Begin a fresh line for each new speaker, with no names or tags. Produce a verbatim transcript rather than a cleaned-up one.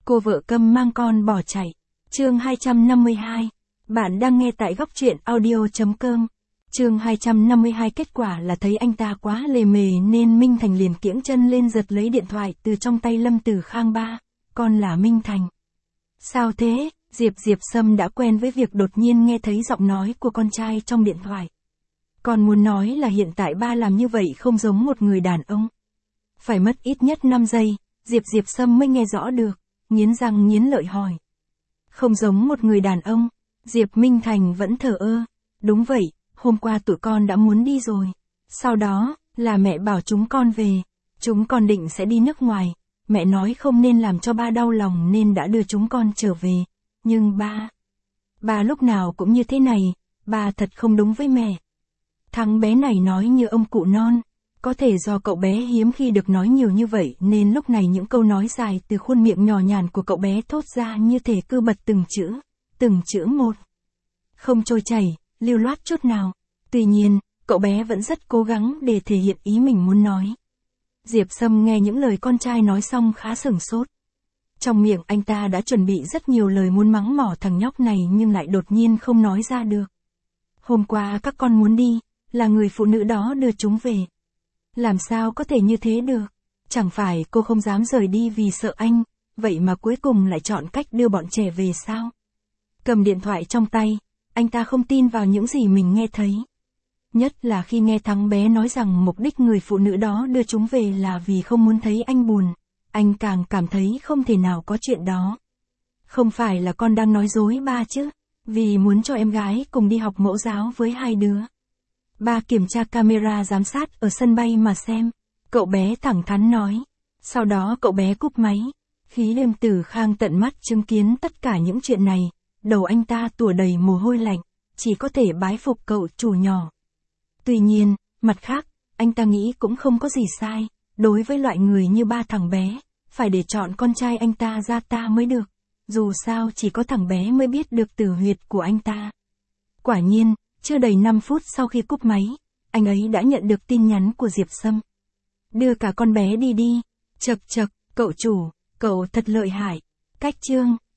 Cô vợ câm mang con bỏ chạy. Chương hai trăm năm mươi hai. Bạn đang nghe tại góc truyện audio chấm com. Chương hai trăm năm mươi hai. Kết quả là thấy anh ta quá lề mề nên Minh Thành liền kiễng chân lên giật lấy điện thoại từ trong tay Lâm Tử Khang. Ba, con là Minh Thành. Sao thế? Diệp Diệp Sâm đã quen với việc đột nhiên nghe thấy giọng nói của con trai trong điện thoại. Con muốn nói là hiện tại ba làm như vậy không giống một người đàn ông. Phải mất ít nhất năm giây, Diệp Diệp Sâm mới nghe rõ được, nghiến răng nghiến lợi hỏi. Không giống một người đàn ông, Diệp Minh Thành vẫn thờ ơ. Đúng vậy, hôm qua tụi con đã muốn đi rồi. Sau đó, là mẹ bảo chúng con về. Chúng con định sẽ đi nước ngoài. Mẹ nói không nên làm cho ba đau lòng nên đã đưa chúng con trở về. Nhưng ba... Ba lúc nào cũng như thế này, ba thật không đúng với mẹ. Thằng bé này nói như ông cụ non. Có thể do cậu bé hiếm khi được nói nhiều như vậy nên lúc này những câu nói dài từ khuôn miệng nhỏ nhàn của cậu bé thốt ra như thể cưa bật từng chữ, từng chữ một. Không trôi chảy, lưu loát chút nào. Tuy nhiên, cậu bé vẫn rất cố gắng để thể hiện ý mình muốn nói. Diệp Sâm nghe những lời con trai nói xong khá sửng sốt. Trong miệng anh ta đã chuẩn bị rất nhiều lời muốn mắng mỏ thằng nhóc này nhưng lại đột nhiên không nói ra được. Hôm qua các con muốn đi, là người phụ nữ đó đưa chúng về. Làm sao có thể như thế được? Chẳng phải cô không dám rời đi vì sợ anh, vậy mà cuối cùng lại chọn cách đưa bọn trẻ về sao? Cầm điện thoại trong tay, anh ta không tin vào những gì mình nghe thấy. Nhất là khi nghe thằng bé nói rằng mục đích người phụ nữ đó đưa chúng về là vì không muốn thấy anh buồn, anh càng cảm thấy không thể nào có chuyện đó. Không phải là con đang nói dối ba chứ, vì muốn cho em gái cùng đi học mẫu giáo với hai đứa. Ba kiểm tra camera giám sát ở sân bay mà xem, cậu bé thẳng thắn nói. Sau đó cậu bé cúp máy. Khi Lâm Tử Khang tận mắt chứng kiến tất cả những chuyện này, đầu anh ta tủa đầy mồ hôi lạnh, chỉ có thể bái phục cậu chủ nhỏ. Tuy nhiên, mặt khác, anh ta nghĩ cũng không có gì sai, đối với loại người như ba thằng bé, phải để chọn con trai anh ta ra ta mới được, dù sao chỉ có thằng bé mới biết được tử huyệt của anh ta. Quả nhiên, chưa đầy năm phút sau khi cúp máy, anh ấy đã nhận được tin nhắn của Diệp Sâm. Đưa cả con bé đi đi, chậc chậc, cậu chủ, cậu thật lợi hại. Cách chương